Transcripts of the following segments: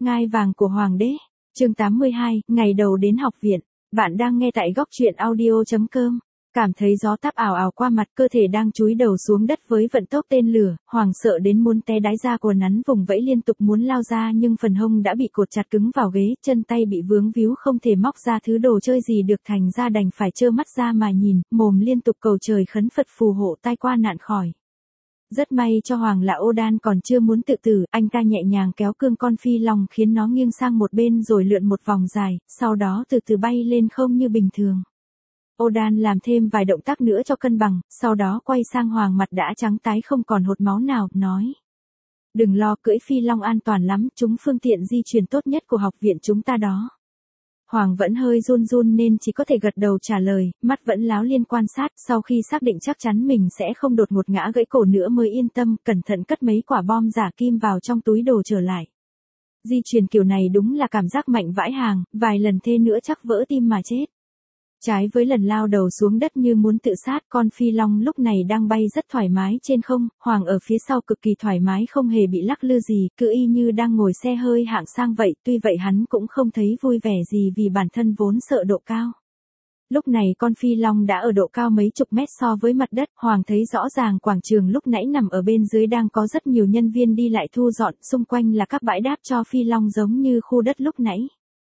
Ngai vàng của Hoàng đế. Chương 82, ngày đầu đến học viện. Bạn đang nghe tại góc truyện audio.com. Cảm thấy gió táp ảo ảo qua mặt, cơ thể đang chúi đầu xuống đất với vận tốc tên lửa, Hoàng sợ đến muốn té đái ra của nắn vùng vẫy liên tục muốn lao ra, nhưng phần hông đã bị cột chặt cứng vào ghế, chân tay bị vướng víu không thể móc ra thứ đồ chơi gì được, thành ra đành phải trơ mắt ra mà nhìn, mồm liên tục cầu trời khấn Phật phù hộ tai qua nạn khỏi. Rất may cho Hoàng là Odan còn chưa muốn tự tử, anh ta nhẹ nhàng kéo cương con phi long khiến nó nghiêng sang một bên rồi lượn một vòng dài, sau đó từ từ bay lên không như bình thường. Odan làm thêm vài động tác nữa cho cân bằng, sau đó quay sang Hoàng, mặt đã trắng tái không còn hột máu nào, nói: "Đừng lo, cưỡi phi long an toàn lắm, chúng phương tiện di chuyển tốt nhất của học viện chúng ta đó." Hoàng vẫn hơi run run nên chỉ có thể gật đầu trả lời, mắt vẫn láo liên quan sát, sau khi xác định chắc chắn mình sẽ không đột ngột ngã gãy cổ nữa mới yên tâm, cẩn thận cất mấy quả bom giả kim vào trong túi đồ trở lại. Di chuyển kiểu này đúng là cảm giác mạnh vãi hàng, vài lần thế nữa chắc vỡ tim mà chết. Trái với lần lao đầu xuống đất như muốn tự sát, con phi long lúc này đang bay rất thoải mái trên không, Hoàng ở phía sau cực kỳ thoải mái không hề bị lắc lư gì, cứ y như đang ngồi xe hơi hạng sang vậy, tuy vậy hắn cũng không thấy vui vẻ gì vì bản thân vốn sợ độ cao. Lúc này con phi long đã ở độ cao mấy chục mét so với mặt đất, Hoàng thấy rõ ràng quảng trường lúc nãy nằm ở bên dưới đang có rất nhiều nhân viên đi lại thu dọn, xung quanh là các bãi đáp cho phi long giống như khu đất lúc nãy.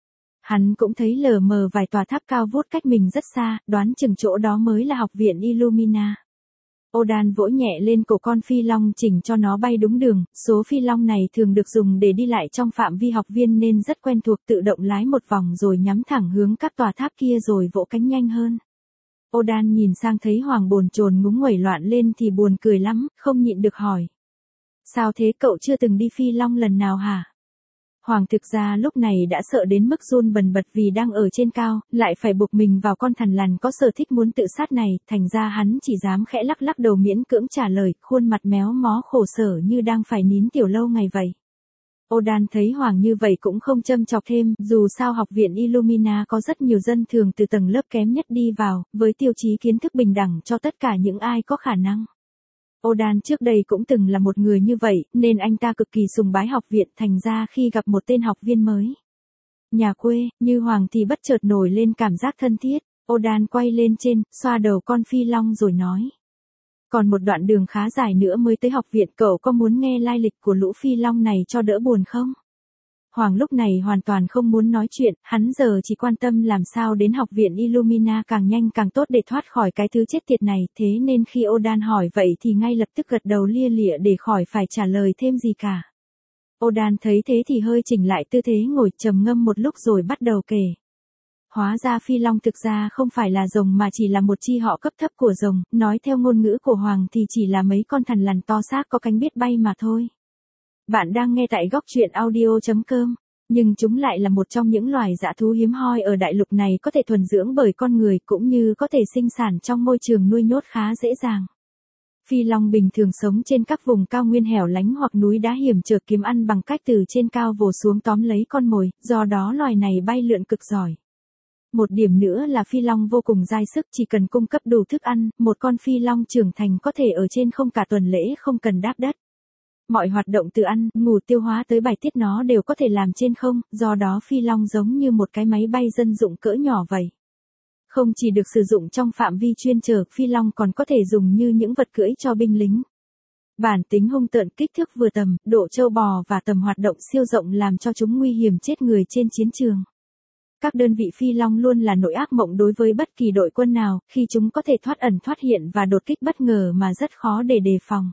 Hắn cũng thấy lờ mờ vài tòa tháp cao vút cách mình rất xa, đoán chừng chỗ đó mới là học viện Illumina. Odan vỗ nhẹ lên cổ con phi long chỉnh cho nó bay đúng đường, số phi long này thường được dùng để đi lại trong phạm vi học viên nên rất quen thuộc, tự động lái một vòng rồi nhắm thẳng hướng các tòa tháp kia rồi vỗ cánh nhanh hơn. Odan nhìn sang thấy Hoàng bồn chồn ngúng nguẩy loạn lên thì buồn cười lắm, không nhịn được hỏi: "Sao thế, cậu chưa từng đi phi long lần nào hả?" Hoàng thực ra lúc này đã sợ đến mức run bần bật vì đang ở trên cao, lại phải buộc mình vào con thằn lằn có sở thích muốn tự sát này, thành ra hắn chỉ dám khẽ lắc lắc đầu miễn cưỡng trả lời, khuôn mặt méo mó khổ sở như đang phải nín tiểu lâu ngày vậy. Odan thấy Hoàng như vậy cũng không châm chọc thêm, dù sao học viện Illumina có rất nhiều dân thường từ tầng lớp kém nhất đi vào, với tiêu chí kiến thức bình đẳng cho tất cả những ai có khả năng. Odan trước đây cũng từng là một người như vậy, nên anh ta cực kỳ sùng bái học viện, thành ra khi gặp một tên học viên mới nhà quê, như Hoàng thì bất chợt nổi lên cảm giác thân thiết. Odan quay lên trên, xoa đầu con phi long rồi nói: "Còn một đoạn đường khá dài nữa mới tới học viện, cậu có muốn nghe lai lịch của lũ phi long này cho đỡ buồn không?" Hoàng lúc này hoàn toàn không muốn nói chuyện, hắn giờ chỉ quan tâm làm sao đến học viện Illumina càng nhanh càng tốt để thoát khỏi cái thứ chết tiệt này, thế nên khi Odan hỏi vậy thì ngay lập tức gật đầu lia lịa để khỏi phải trả lời thêm gì cả. Odan thấy thế thì hơi chỉnh lại tư thế ngồi, trầm ngâm một lúc rồi bắt đầu kể. Hóa ra phi long thực ra không phải là rồng mà chỉ là một chi họ cấp thấp của rồng, nói theo ngôn ngữ của Hoàng thì chỉ là mấy con thằn lằn to xác có cánh biết bay mà thôi. Bạn đang nghe tại góc truyện audio.com, nhưng chúng lại là một trong những loài dã thú hiếm hoi ở đại lục này, có thể thuần dưỡng bởi con người cũng như có thể sinh sản trong môi trường nuôi nhốt khá dễ dàng. Phi long bình thường sống trên các vùng cao nguyên hẻo lánh hoặc núi đá hiểm trở, kiếm ăn bằng cách từ trên cao vồ xuống tóm lấy con mồi, do đó loài này bay lượn cực giỏi. Một điểm nữa là phi long vô cùng dai sức, chỉ cần cung cấp đủ thức ăn, một con phi long trưởng thành có thể ở trên không cả tuần lễ không cần đáp đất. Mọi hoạt động từ ăn, ngủ, tiêu hóa tới bài tiết nó đều có thể làm trên không, do đó phi long giống như một cái máy bay dân dụng cỡ nhỏ vậy. Không chỉ được sử dụng trong phạm vi chuyên trở, phi long còn có thể dùng như những vật cưỡi cho binh lính. Bản tính hung tợn, kích thước vừa tầm, độ trâu bò và tầm hoạt động siêu rộng làm cho chúng nguy hiểm chết người trên chiến trường. Các đơn vị phi long luôn là nỗi ác mộng đối với bất kỳ đội quân nào, khi chúng có thể thoát ẩn thoát hiện và đột kích bất ngờ mà rất khó để đề phòng.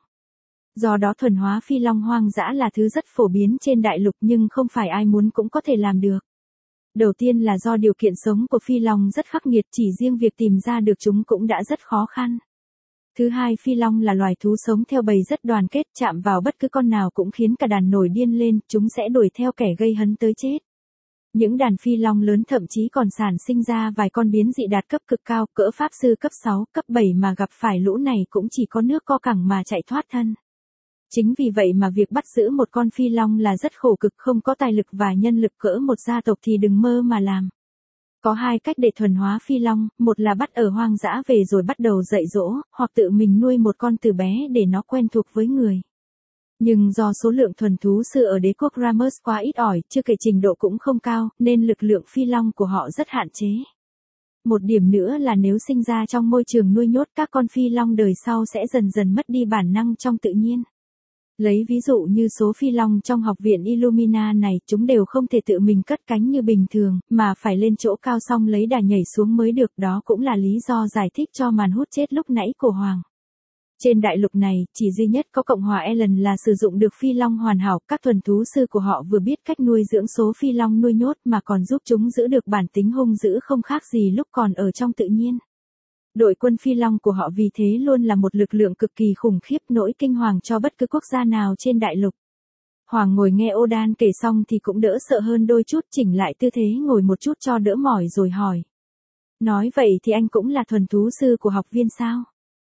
Do đó thuần hóa phi long hoang dã là thứ rất phổ biến trên đại lục, nhưng không phải ai muốn cũng có thể làm được. Đầu tiên là do điều kiện sống của phi long rất khắc nghiệt, chỉ riêng việc tìm ra được chúng cũng đã rất khó khăn. Thứ hai, phi long là loài thú sống theo bầy rất đoàn kết, chạm vào bất cứ con nào cũng khiến cả đàn nổi điên lên, chúng sẽ đuổi theo kẻ gây hấn tới chết. Những đàn phi long lớn thậm chí còn sản sinh ra vài con biến dị đạt cấp cực cao, cỡ pháp sư cấp 6, cấp 7 mà gặp phải lũ này cũng chỉ có nước co cẳng mà chạy thoát thân. Chính vì vậy mà việc bắt giữ một con phi long là rất khổ cực, không có tài lực và nhân lực cỡ một gia tộc thì đừng mơ mà làm. Có hai cách để thuần hóa phi long, một là bắt ở hoang dã về rồi bắt đầu dạy dỗ, hoặc tự mình nuôi một con từ bé để nó quen thuộc với người. Nhưng do số lượng thuần thú sư ở đế quốc Ramos quá ít ỏi, chưa kể trình độ cũng không cao, nên lực lượng phi long của họ rất hạn chế. Một điểm nữa là nếu sinh ra trong môi trường nuôi nhốt, các con phi long đời sau sẽ dần dần mất đi bản năng trong tự nhiên. Lấy ví dụ như số phi long trong học viện Illumina này, chúng đều không thể tự mình cất cánh như bình thường, mà phải lên chỗ cao xong lấy đà nhảy xuống mới được, đó cũng là lý do giải thích cho màn hút chết lúc nãy của Hoàng. Trên đại lục này, chỉ duy nhất có Cộng hòa Ellen là sử dụng được phi long hoàn hảo, các thuần thú sư của họ vừa biết cách nuôi dưỡng số phi long nuôi nhốt mà còn giúp chúng giữ được bản tính hung dữ không khác gì lúc còn ở trong tự nhiên. Đội quân phi long của họ vì thế luôn là một lực lượng cực kỳ khủng khiếp, nỗi kinh hoàng cho bất cứ quốc gia nào trên đại lục. Hoàng ngồi nghe Odan kể xong thì cũng đỡ sợ hơn đôi chút, chỉnh lại tư thế ngồi một chút cho đỡ mỏi rồi hỏi. Nói vậy thì anh cũng là thuần thú sư của học viên sao?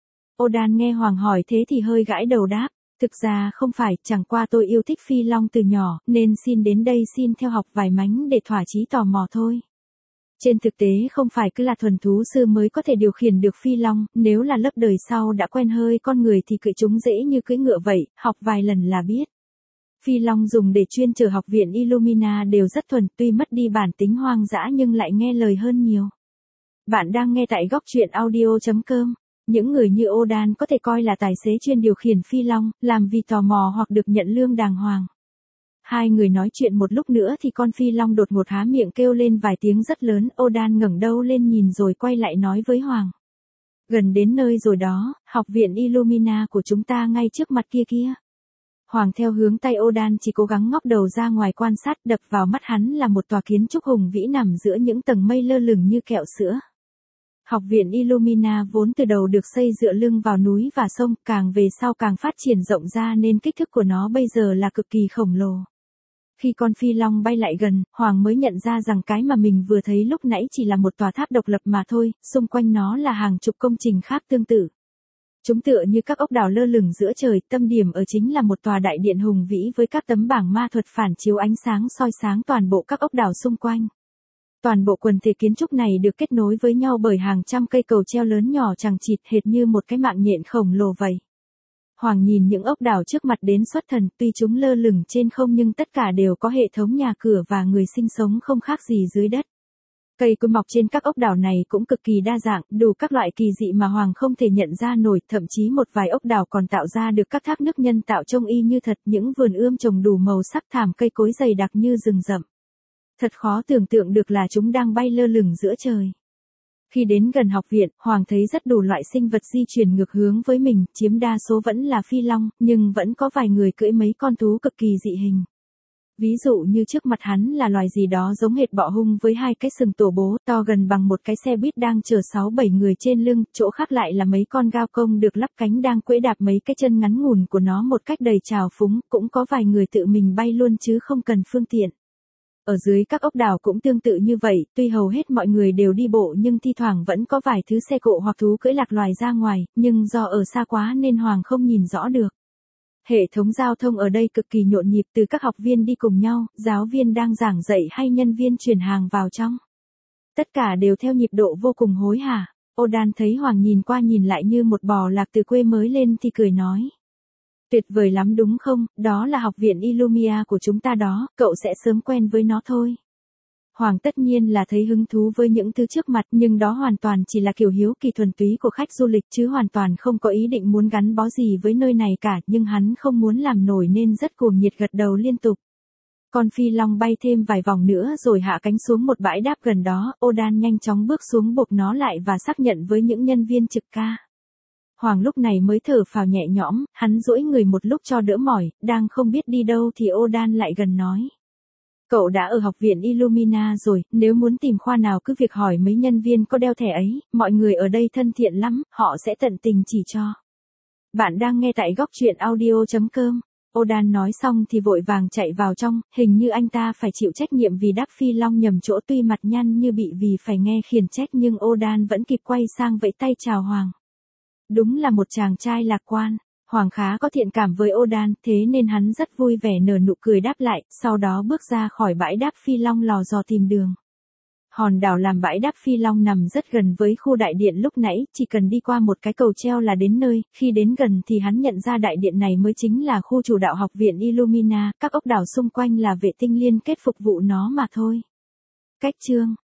Odan nghe Hoàng hỏi thế thì hơi gãi đầu đáp. Thực ra không phải, chẳng qua tôi yêu thích phi long từ nhỏ, nên xin đến đây xin theo học vài mánh để thỏa chí tò mò thôi. Trên thực tế không phải cứ là thuần thú sư mới có thể điều khiển được phi long, nếu là lớp đời sau đã quen hơi con người thì cưỡi chúng dễ như cưỡi ngựa vậy, học vài lần là biết. Phi long dùng để chuyên chở học viện Illumina đều rất thuần, tuy mất đi bản tính hoang dã nhưng lại nghe lời hơn nhiều. Bạn đang nghe tại góc truyện audio.com. Những người như Odan có thể coi là tài xế chuyên điều khiển phi long, làm vì tò mò hoặc được nhận lương đàng hoàng. Hai người nói chuyện một lúc nữa thì con phi long đột ngột há miệng kêu lên vài tiếng rất lớn, Odan ngẩng đầu lên nhìn rồi quay lại nói với Hoàng. Gần đến nơi rồi đó, học viện Illumina của chúng ta ngay trước mặt kia kia. Hoàng theo hướng tay Odan chỉ cố gắng ngóc đầu ra ngoài quan sát, đập vào mắt hắn là một tòa kiến trúc hùng vĩ nằm giữa những tầng mây lơ lửng như kẹo sữa. Học viện Illumina vốn từ đầu được xây dựa lưng vào núi và sông, càng về sau càng phát triển rộng ra nên kích thước của nó bây giờ là cực kỳ khổng lồ. Khi con phi long bay lại gần, Hoàng mới nhận ra rằng cái mà mình vừa thấy lúc nãy chỉ là một tòa tháp độc lập mà thôi, xung quanh nó là hàng chục công trình khác tương tự. Chúng tựa như các ốc đảo lơ lửng giữa trời, tâm điểm ở chính là một tòa đại điện hùng vĩ với các tấm bảng ma thuật phản chiếu ánh sáng soi sáng toàn bộ các ốc đảo xung quanh. Toàn bộ quần thể kiến trúc này được kết nối với nhau bởi hàng trăm cây cầu treo lớn nhỏ chằng chịt hệt như một cái mạng nhện khổng lồ vậy. Hoàng nhìn những ốc đảo trước mặt đến xuất thần, tuy chúng lơ lửng trên không nhưng tất cả đều có hệ thống nhà cửa và người sinh sống không khác gì dưới đất. Cây cối mọc trên các ốc đảo này cũng cực kỳ đa dạng, đủ các loại kỳ dị mà Hoàng không thể nhận ra nổi, thậm chí một vài ốc đảo còn tạo ra được các thác nước nhân tạo trông y như thật, những vườn ươm trồng đủ màu sắc, thảm cây cối dày đặc như rừng rậm. Thật khó tưởng tượng được là chúng đang bay lơ lửng giữa trời. Khi đến gần học viện, Hoàng thấy rất đủ loại sinh vật di chuyển ngược hướng với mình, chiếm đa số vẫn là phi long, nhưng vẫn có vài người cưỡi mấy con thú cực kỳ dị hình. Ví dụ như trước mặt hắn là loài gì đó giống hệt bọ hung với hai cái sừng tổ bố to gần bằng một cái xe buýt đang chở 6-7 người trên lưng, chỗ khác lại là mấy con gao công được lắp cánh đang cưỡi đạp mấy cái chân ngắn ngủn của nó một cách đầy trào phúng, cũng có vài người tự mình bay luôn chứ không cần phương tiện. Ở dưới các ốc đảo cũng tương tự như vậy, tuy hầu hết mọi người đều đi bộ nhưng thi thoảng vẫn có vài thứ xe cộ hoặc thú cưỡi lạc loài ra ngoài, nhưng do ở xa quá nên Hoàng không nhìn rõ được. Hệ thống giao thông ở đây cực kỳ nhộn nhịp, từ các học viên đi cùng nhau, giáo viên đang giảng dạy hay nhân viên chuyển hàng vào trong. Tất cả đều theo nhịp độ vô cùng hối hả. Odan thấy Hoàng nhìn qua nhìn lại như một bò lạc từ quê mới lên thì cười nói. Tuyệt vời lắm đúng không, đó là học viện Illumia của chúng ta đó, cậu sẽ sớm quen với nó thôi. Hoàng tất nhiên là thấy hứng thú với những thứ trước mặt, nhưng đó hoàn toàn chỉ là kiểu hiếu kỳ thuần túy của khách du lịch chứ hoàn toàn không có ý định muốn gắn bó gì với nơi này cả, nhưng hắn không muốn làm nổi nên rất cuồng nhiệt gật đầu liên tục. Con phi long bay thêm vài vòng nữa rồi hạ cánh xuống một bãi đáp gần đó, Odan nhanh chóng bước xuống buộc nó lại và xác nhận với những nhân viên trực ca. Hoàng lúc này mới thở phào nhẹ nhõm, hắn duỗi người một lúc cho đỡ mỏi, đang không biết đi đâu thì Odan lại gần nói. Cậu đã ở học viện Illumina rồi, nếu muốn tìm khoa nào cứ việc hỏi mấy nhân viên có đeo thẻ ấy, mọi người ở đây thân thiện lắm, họ sẽ tận tình chỉ cho. Bạn đang nghe tại góc truyện audio.com. Odan nói xong thì vội vàng chạy vào trong, hình như anh ta phải chịu trách nhiệm vì đáp phi long nhầm chỗ, tuy mặt nhăn như bị vì phải nghe khiển trách nhưng Odan vẫn kịp quay sang vẫy tay chào Hoàng. Đúng là một chàng trai lạc quan. Hoàng khá có thiện cảm với Odan, thế nên hắn rất vui vẻ nở nụ cười đáp lại, sau đó bước ra khỏi bãi đáp phi long lò dò tìm đường. Hòn đảo làm bãi đáp phi long nằm rất gần với khu đại điện lúc nãy, chỉ cần đi qua một cái cầu treo là đến nơi, khi đến gần thì hắn nhận ra đại điện này mới chính là khu chủ đạo học viện Illumina, các ốc đảo xung quanh là vệ tinh liên kết phục vụ nó mà thôi. Cách chương